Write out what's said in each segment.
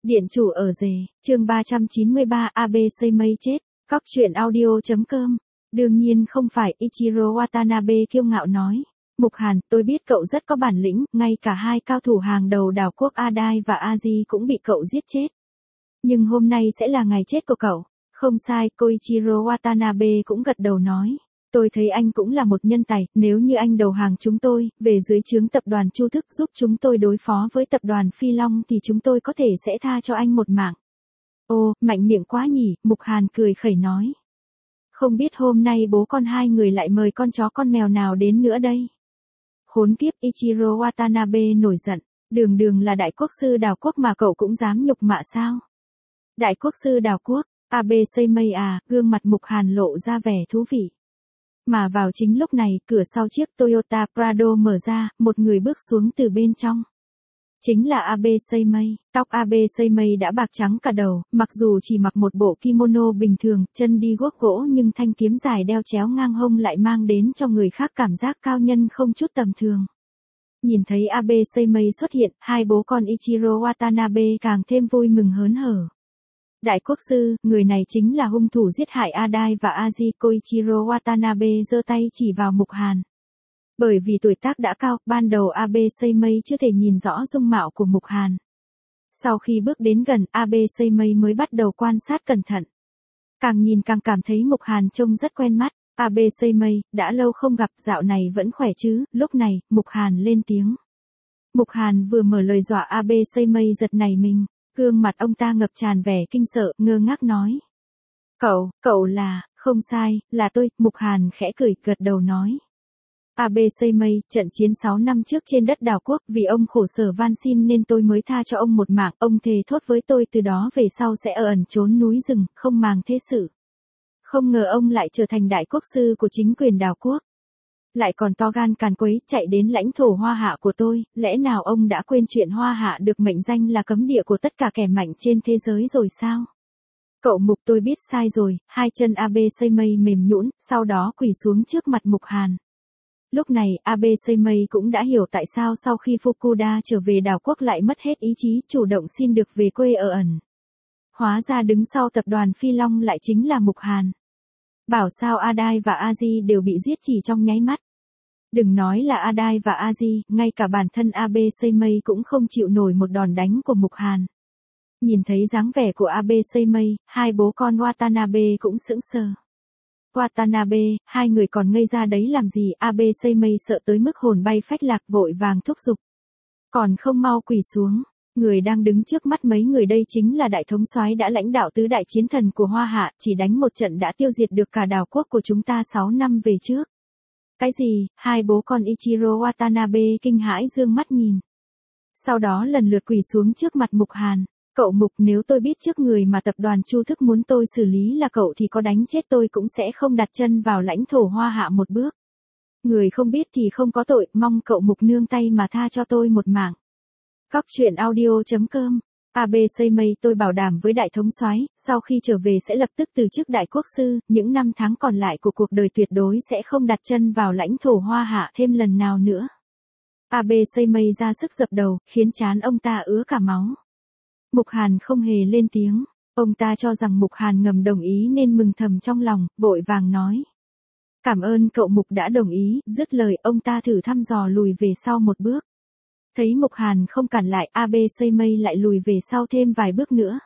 Điện chủ ở rể, chương 393 ABC mây chết, cóc truyện audio.com. Đương nhiên không phải, Ichiro Watanabe kiêu ngạo nói. Mục Hàn, tôi biết cậu rất có bản lĩnh, ngay cả hai cao thủ hàng đầu đảo quốc Adai và Aji cũng bị cậu giết chết. Nhưng hôm nay sẽ là ngày chết của cậu. Không sai, Koichiro Watanabe cũng gật đầu nói. Tôi thấy anh cũng là một nhân tài, nếu như anh đầu hàng chúng tôi, về dưới trướng tập đoàn Chu Thức giúp chúng tôi đối phó với tập đoàn Phi Long thì chúng tôi có thể sẽ tha cho anh một mạng. Ô, mạnh miệng quá nhỉ, Mục Hàn cười khẩy nói. Không biết hôm nay bố con hai người lại mời con chó con mèo nào đến nữa đây. Khốn kiếp, Ichiro Watanabe nổi giận, đường là đại quốc sư đảo quốc mà cậu cũng dám nhục mạ sao? Đại quốc sư đảo quốc, ABC mây à, gương mặt Mục Hàn lộ ra vẻ thú vị. Mà vào chính lúc này, cửa sau chiếc Toyota Prado mở ra, một người bước xuống từ bên trong. Chính là ABC mây, tóc ABC mây đã bạc trắng cả đầu, mặc dù chỉ mặc một bộ kimono bình thường, chân đi guốc gỗ nhưng thanh kiếm dài đeo chéo ngang hông lại mang đến cho người khác cảm giác cao nhân không chút tầm thường. Nhìn thấy ABC mây xuất hiện, hai bố con Ichiro Watanabe càng thêm vui mừng hớn hở. Đại quốc sư, người này chính là hung thủ giết hại Adai và Aji. Koichiro Watanabe giơ tay chỉ vào Mục Hàn. Bởi vì tuổi tác đã cao, ban đầu ABC mây chưa thể nhìn rõ dung mạo của Mục Hàn. Sau khi bước đến gần, ABC mây mới bắt đầu quan sát cẩn thận. Càng nhìn càng cảm thấy Mục Hàn trông rất quen mắt. ABC mây, đã lâu không gặp, dạo này vẫn khỏe chứ? Lúc này, Mục Hàn lên tiếng. Mục Hàn vừa mở lời dọa ABC mây giật nảy mình. Gương mặt ông ta ngập tràn vẻ kinh sợ, ngơ ngác nói. Cậu là, không sai, là tôi, Mục Hàn khẽ cười, gật đầu nói. ABC mây, trận chiến 6 năm trước trên đất đảo quốc, vì ông khổ sở van xin nên tôi mới tha cho ông một mạng, ông thề thốt với tôi từ đó về sau sẽ ở ẩn trốn núi rừng, không màng thế sự. Không ngờ ông lại trở thành đại quốc sư của chính quyền đảo quốc. Lại còn to gan càn quấy, chạy đến lãnh thổ Hoa Hạ của tôi, lẽ nào ông đã quên chuyện Hoa Hạ được mệnh danh là cấm địa của tất cả kẻ mạnh trên thế giới rồi sao? Cậu Mục, tôi biết sai rồi, hai chân ABC mây mềm nhũn, sau đó quỳ xuống trước mặt Mục Hàn. Lúc này, ABC mây cũng đã hiểu tại sao sau khi Fukuda trở về đảo quốc lại mất hết ý chí, chủ động xin được về quê ở ẩn. Hóa ra đứng sau tập đoàn Phi Long lại chính là Mục Hàn. Bảo sao Adai và Aji đều bị giết chỉ trong nháy mắt. Đừng nói là Adai và Aji, ngay cả bản thân ABC mây cũng không chịu nổi một đòn đánh của Mục Hàn. Nhìn thấy dáng vẻ của ABC mây, hai bố con Watanabe cũng sững sờ. Watanabe, hai người còn ngây ra đấy làm gì? ABC mây sợ tới mức hồn bay phách lạc, vội vàng thúc giục. Còn không mau quỳ xuống. Người đang đứng trước mắt mấy người đây chính là đại thống soái đã lãnh đạo tứ đại chiến thần của Hoa Hạ, chỉ đánh một trận đã tiêu diệt được cả đảo quốc của chúng ta 6 năm về trước. Cái gì? Hai bố con Ichiro Watanabe kinh hãi dương mắt nhìn. Sau đó lần lượt quỳ xuống trước mặt Mục Hàn. Cậu Mục, nếu tôi biết trước người mà tập đoàn Chu Thức muốn tôi xử lý là cậu thì có đánh chết tôi cũng sẽ không đặt chân vào lãnh thổ Hoa Hạ một bước. Người không biết thì không có tội, mong cậu Mục nương tay mà tha cho tôi một mạng. Cóc truyện audio.com. ABC mây, tôi bảo đảm với đại thống soái, sau khi trở về sẽ lập tức từ chức đại quốc sư, những năm tháng còn lại của cuộc đời tuyệt đối sẽ không đặt chân vào lãnh thổ Hoa Hạ thêm lần nào nữa. ABC mây ra sức dập đầu, khiến trán ông ta ứa cả máu. Mục Hàn không hề lên tiếng, ông ta cho rằng Mục Hàn ngầm đồng ý nên mừng thầm trong lòng, vội vàng nói. Cảm ơn cậu Mục đã đồng ý, dứt lời ông ta thử thăm dò lùi về sau một bước. Thấy Mục Hàn không cản lại, ABC mây lại lùi về sau thêm vài bước nữa.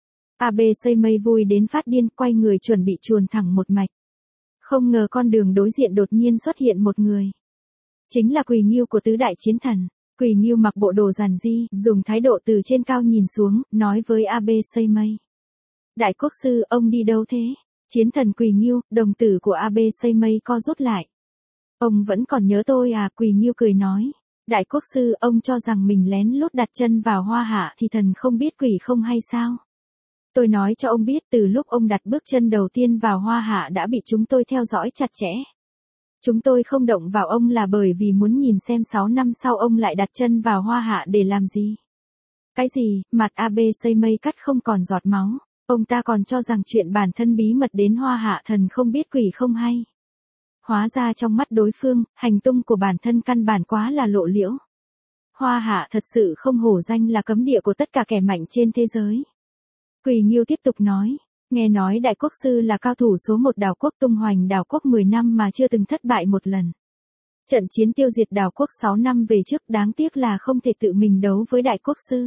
ABC mây vui đến phát điên, quay người chuẩn bị chuồn thẳng một mạch. Không ngờ con đường đối diện đột nhiên xuất hiện một người. Chính là Quỳ Nghiêu của tứ đại chiến thần. Quỳ Nghiêu mặc bộ đồ giản dị, dùng thái độ từ trên cao nhìn xuống, nói với ABC mây. Đại quốc sư, ông đi đâu thế? Chiến thần Quỳ Nghiêu, đồng tử của ABC mây co rút lại. Ông vẫn còn nhớ tôi à? Quỳ Nghiêu cười nói. Đại quốc sư, ông cho rằng mình lén lút đặt chân vào Hoa Hạ thì thần không biết quỷ không hay sao? Tôi nói cho ông biết, từ lúc ông đặt bước chân đầu tiên vào Hoa Hạ đã bị chúng tôi theo dõi chặt chẽ. Chúng tôi không động vào ông là bởi vì muốn nhìn xem 6 năm sau ông lại đặt chân vào Hoa Hạ để làm gì. Cái gì? Mặt ABC mây cắt không còn giọt máu. Ông ta còn cho rằng chuyện bản thân bí mật đến Hoa Hạ thần không biết quỷ không hay. Hóa ra trong mắt đối phương, hành tung của bản thân căn bản quá là lộ liễu. Hoa Hạ thật sự không hổ danh là cấm địa của tất cả kẻ mạnh trên thế giới. Quỳ Nghiêu tiếp tục nói, nghe nói Đại Quốc Sư là cao thủ số một đảo quốc, tung hoành đảo quốc 10 năm mà chưa từng thất bại một lần. Trận chiến tiêu diệt đảo quốc 6 năm về trước, đáng tiếc là không thể tự mình đấu với Đại Quốc Sư.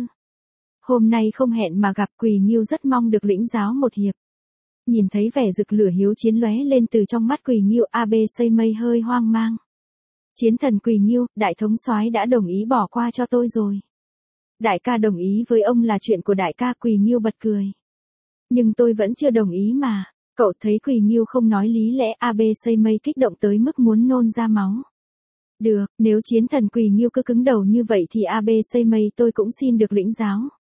Hôm nay không hẹn mà gặp, Quỳ Nghiêu rất mong được lĩnh giáo một hiệp. Nhìn thấy vẻ rực lửa hiếu chiến lóe lên từ trong mắt Quỳ Nghiêu, AB Xây Mây hơi hoang mang. Chiến thần Quỳ Nghiêu, đại thống soái đã đồng ý bỏ qua cho tôi rồi. Đại ca đồng ý với ông là chuyện của đại ca. Quỳ Nghiêu bật cười. Nhưng tôi vẫn chưa đồng ý mà. Cậu thấy Quỳ Nghiêu không nói lý lẽ, AB Xây Mây kích động tới mức muốn nôn ra máu. Được, nếu chiến thần Quỳ Nghiêu cứ cứng đầu như vậy thì AB Xây Mây tôi cũng xin được lĩnh giáo.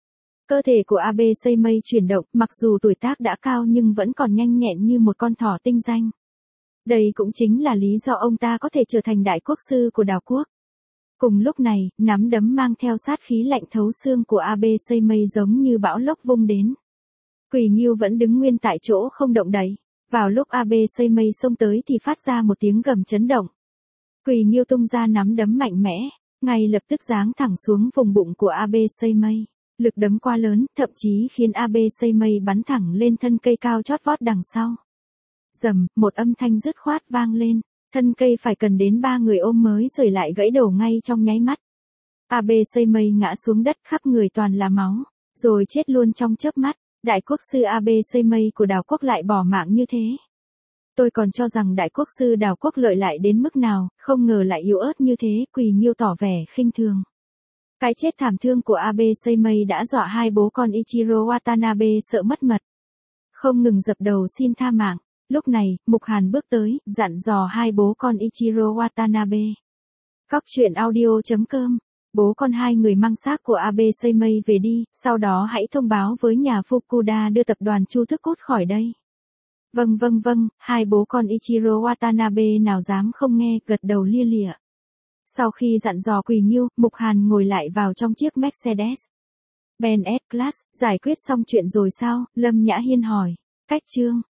Cơ thể của AB Xây Mây chuyển động, mặc dù tuổi tác đã cao nhưng vẫn còn nhanh nhẹn như một con thỏ tinh danh. Đây cũng chính là lý do ông ta có thể trở thành Đại Quốc Sư của đảo quốc. Cùng lúc này, nắm đấm mang theo sát khí lạnh thấu xương của AB Xây Mây giống như bão lốc vung đến. Quỳ Nghiêu vẫn đứng nguyên tại chỗ không động đậy. Vào lúc AB Xây Mây xông tới thì phát ra một tiếng gầm chấn động. Quỳ Nghiêu tung ra nắm đấm mạnh mẽ, ngay lập tức giáng thẳng xuống vùng bụng của AB Xây Mây. Lực đấm quá lớn, thậm chí khiến AB Xây Mây bắn thẳng lên thân cây cao chót vót đằng sau. Rầm, một âm thanh dứt khoát vang lên, thân cây phải cần đến 3 người ôm mới rồi lại gãy đổ ngay trong nháy mắt. AB Xây Mây ngã xuống đất, khắp người toàn là máu, rồi chết luôn trong chớp mắt. Đại Quốc Sư AB Xây Mây của đảo quốc lại bỏ mạng như thế. Tôi còn cho rằng Đại Quốc Sư đảo quốc lợi lại đến mức nào, không ngờ lại yếu ớt như thế. Quỳ Nghiêu tỏ vẻ khinh thường. Cái chết thảm thương của AB Xây Mây đã dọa hai bố con Ichiro Watanabe sợ mất mật. Không ngừng dập đầu xin tha mạng. Lúc này, Mục Hàn bước tới, dặn dò hai bố con Ichiro Watanabe. Cóc truyện audio.com. Bố con hai người mang xác của AB Xây Mây về đi, sau đó hãy thông báo với nhà Fukuda đưa tập đoàn Chu Thức Cốt khỏi đây. Vâng, hai bố con Ichiro Watanabe nào dám không nghe, gật đầu lia lịa. Sau khi dặn dò Quỳ Nghiêu, Mục Hàn ngồi lại vào trong chiếc Mercedes Benz S-Class. Giải quyết xong chuyện rồi sao? Lâm Nhã Hiên hỏi. Cách chương.